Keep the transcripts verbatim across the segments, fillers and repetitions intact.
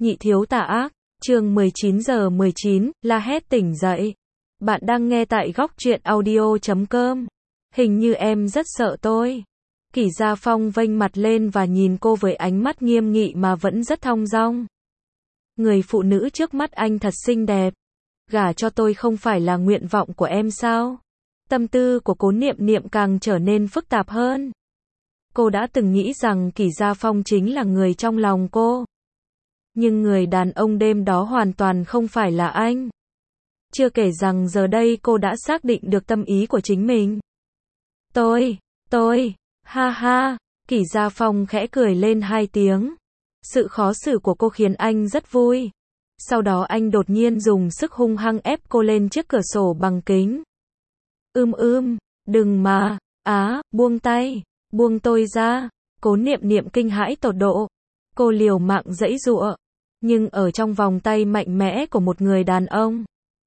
Nhị thiếu tà ác, chương mười chín giờ mười chín, la hét tỉnh dậy. Bạn đang nghe tại góc truyện audio chấm com. Hình như em rất sợ tôi. Kỷ Gia Phong vênh mặt lên và nhìn cô với ánh mắt nghiêm nghị mà vẫn rất thong dong. Người phụ nữ trước mắt anh thật xinh đẹp. Gả cho tôi không phải là nguyện vọng của em sao? Tâm tư của Cố Niệm Niệm càng trở nên phức tạp hơn. Cô đã từng nghĩ rằng Kỷ Gia Phong chính là người trong lòng cô. Nhưng người đàn ông đêm đó hoàn toàn không phải là anh. Chưa kể rằng giờ đây cô đã xác định được tâm ý của chính mình. Tôi, tôi, ha ha, Kỷ Gia Phong khẽ cười lên hai tiếng. Sự khó xử của cô khiến anh rất vui. Sau đó anh đột nhiên dùng sức hung hăng ép cô lên chiếc cửa sổ bằng kính. Ưm ưm, đừng mà, á, buông tay, buông tôi ra. Cố Niệm Niệm kinh hãi tột độ. Cô liều mạng giãy giụa, nhưng ở trong vòng tay mạnh mẽ của một người đàn ông,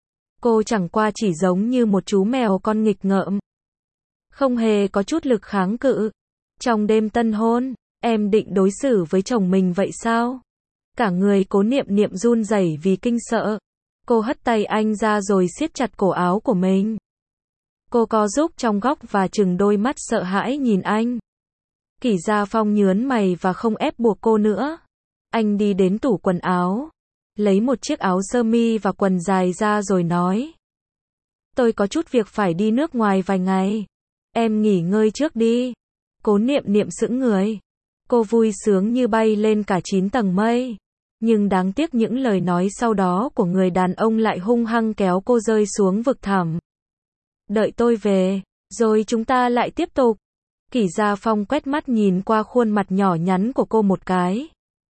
cô chẳng qua chỉ giống như một chú mèo con nghịch ngợm, không hề có chút lực kháng cự. Trong đêm tân hôn, em định đối xử với chồng mình vậy sao? Cả người Cố Niệm Niệm run rẩy vì kinh sợ. Cô hất tay anh ra rồi siết chặt cổ áo của mình. Cô co rúm trong góc và trừng đôi mắt sợ hãi nhìn anh. Kỷ Gia Phong nhớn mày và không ép buộc cô nữa. Anh đi đến tủ quần áo, lấy một chiếc áo sơ mi và quần dài ra rồi nói. Tôi có chút việc phải đi nước ngoài vài ngày. Em nghỉ ngơi trước đi. Cố Niệm Niệm sững người. Cô vui sướng như bay lên cả chín tầng mây. Nhưng đáng tiếc những lời nói sau đó của người đàn ông lại hung hăng kéo cô rơi xuống vực thẳm. Đợi tôi về, rồi chúng ta lại tiếp tục. Kỷ Gia Phong quét mắt nhìn qua khuôn mặt nhỏ nhắn của cô một cái.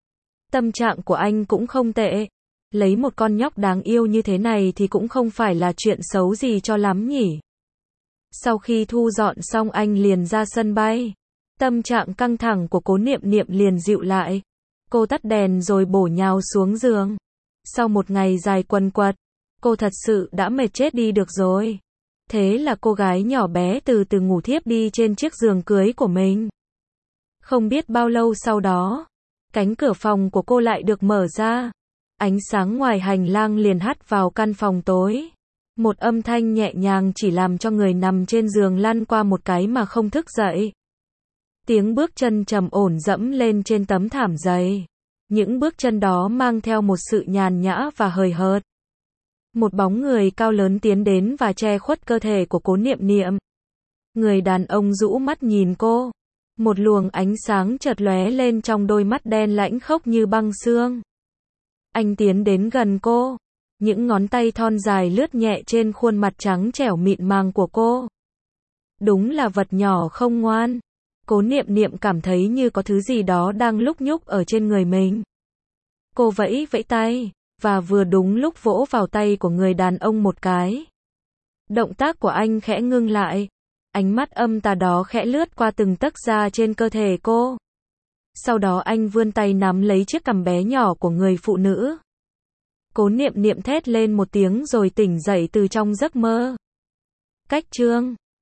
Tâm trạng của anh cũng không tệ. Lấy một con nhóc đáng yêu như thế này thì cũng không phải là chuyện xấu gì cho lắm nhỉ. Sau khi thu dọn xong anh liền ra sân bay. Tâm trạng căng thẳng của Cố Niệm Niệm liền dịu lại. Cô tắt đèn rồi bổ nhào xuống giường. Sau một ngày dài quần quật, cô thật sự đã mệt chết đi được rồi. Thế là cô gái nhỏ bé từ từ ngủ thiếp đi trên chiếc giường cưới của mình. Không biết bao lâu sau đó, cánh cửa phòng của cô lại được mở ra. Ánh sáng ngoài hành lang liền hắt vào căn phòng tối. Một âm thanh nhẹ nhàng chỉ làm cho người nằm trên giường lăn qua một cái mà không thức dậy. Tiếng bước chân trầm ổn dẫm lên trên tấm thảm dày. Những bước chân đó mang theo một sự nhàn nhã và hời hợt. Một bóng người cao lớn tiến đến và che khuất cơ thể của Cố Niệm Niệm. Người đàn ông rũ mắt nhìn cô. Một luồng ánh sáng chợt lóe lên trong đôi mắt đen lãnh khốc như băng xương. Anh tiến đến gần cô. Những ngón tay thon dài lướt nhẹ trên khuôn mặt trắng trẻo mịn màng của cô. Đúng là vật nhỏ không ngoan. Cố Niệm Niệm cảm thấy như có thứ gì đó đang lúc nhúc ở trên người mình. Cô vẫy vẫy tay, và vừa đúng lúc vỗ vào tay của người đàn ông một cái. Động tác của anh khẽ ngưng lại. Ánh mắt âm tà đó khẽ lướt qua từng tấc da trên cơ thể cô. Sau đó anh vươn tay nắm lấy chiếc cằm bé nhỏ của người phụ nữ. Cố Niệm Niệm thét lên một tiếng rồi tỉnh dậy từ trong giấc mơ. Cách chương